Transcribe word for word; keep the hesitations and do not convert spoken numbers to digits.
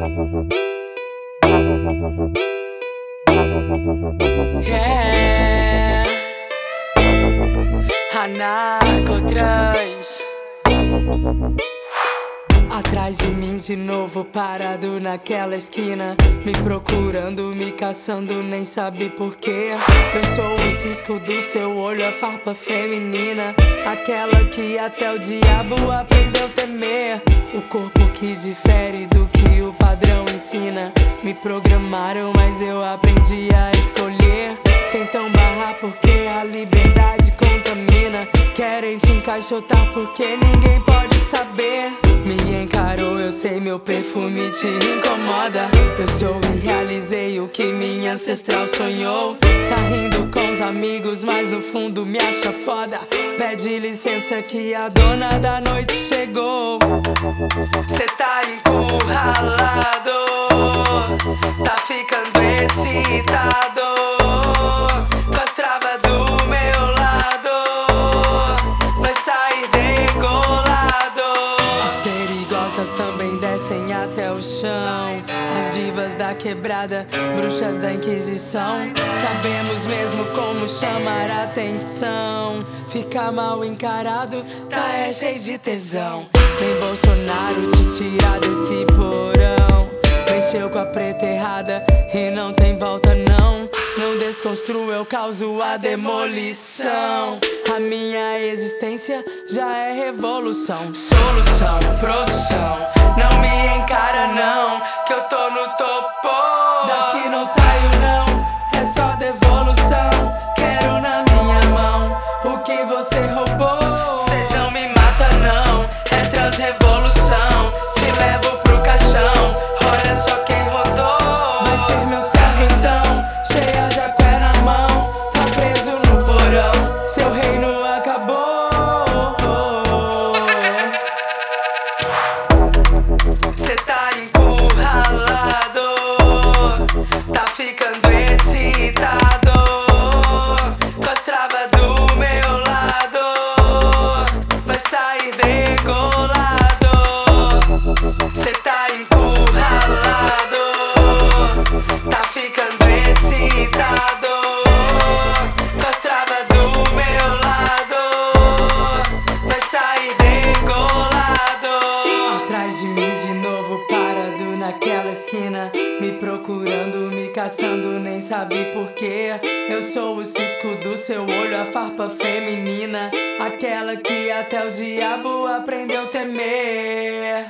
Yeah. A narcotrans atrás de mim de novo, parado naquela esquina, me procurando, me caçando, nem sabe porquê. Eu sou o cisco do seu olho, a farpa feminina, aquela que até o diabo aprendeu a temer. O corpo que difere do que o padrão ensina. Me programaram, mas eu aprendi a escolher. Tentam barrar porque a liberdade contamina. Querem te encaixotar porque ninguém pode saber. Me encarou, eu sei, meu perfume te incomoda. Eu sou e realizei o que minha ancestral sonhou. Tá rindo com os amigos, mas no fundo me acha foda. Pede licença que a dona da noite chegou. Cê tá encurralado, tá ficando excitado, com as travas do meu lado, vai sair degolado. As perigosas também descem até o chão. As divas da quebrada, bruxas da Inquisição. Sabemos mesmo como chamar a atenção. Ficar mal encarado, tá é cheio de tesão. Nem Bolsonaro te tirar desse porão. Mexeu com a preta errada e não tem volta não. Não desconstruo, eu causo a demolição. A minha existência já é revolução. Solução, produção, não me encara não, que eu tô no topo. Daqui não saio não, é só devolução. Quero na minha mão o que você roubou. Cês não me matam não, é transrevolução. Te levo pro caixão, olha só quem rodou. Vai ser meu servo então, cheia de aqué na mão. Tá preso no porão, seu reino acabou. Cê tá encurralado, tá ficando excitado, com as travas do meu lado, vai sair degolado. Cê tá encurralado, tá ficando excitado, com as travas do meu lado, vai sair degolado. Atrás de mim de novo, parado naquela esquina, me procurando, me caçando, nem sabe porquê. Eu sou o cisco do seu olho, a farpa feminina, aquela que até o diabo aprendeu a temer.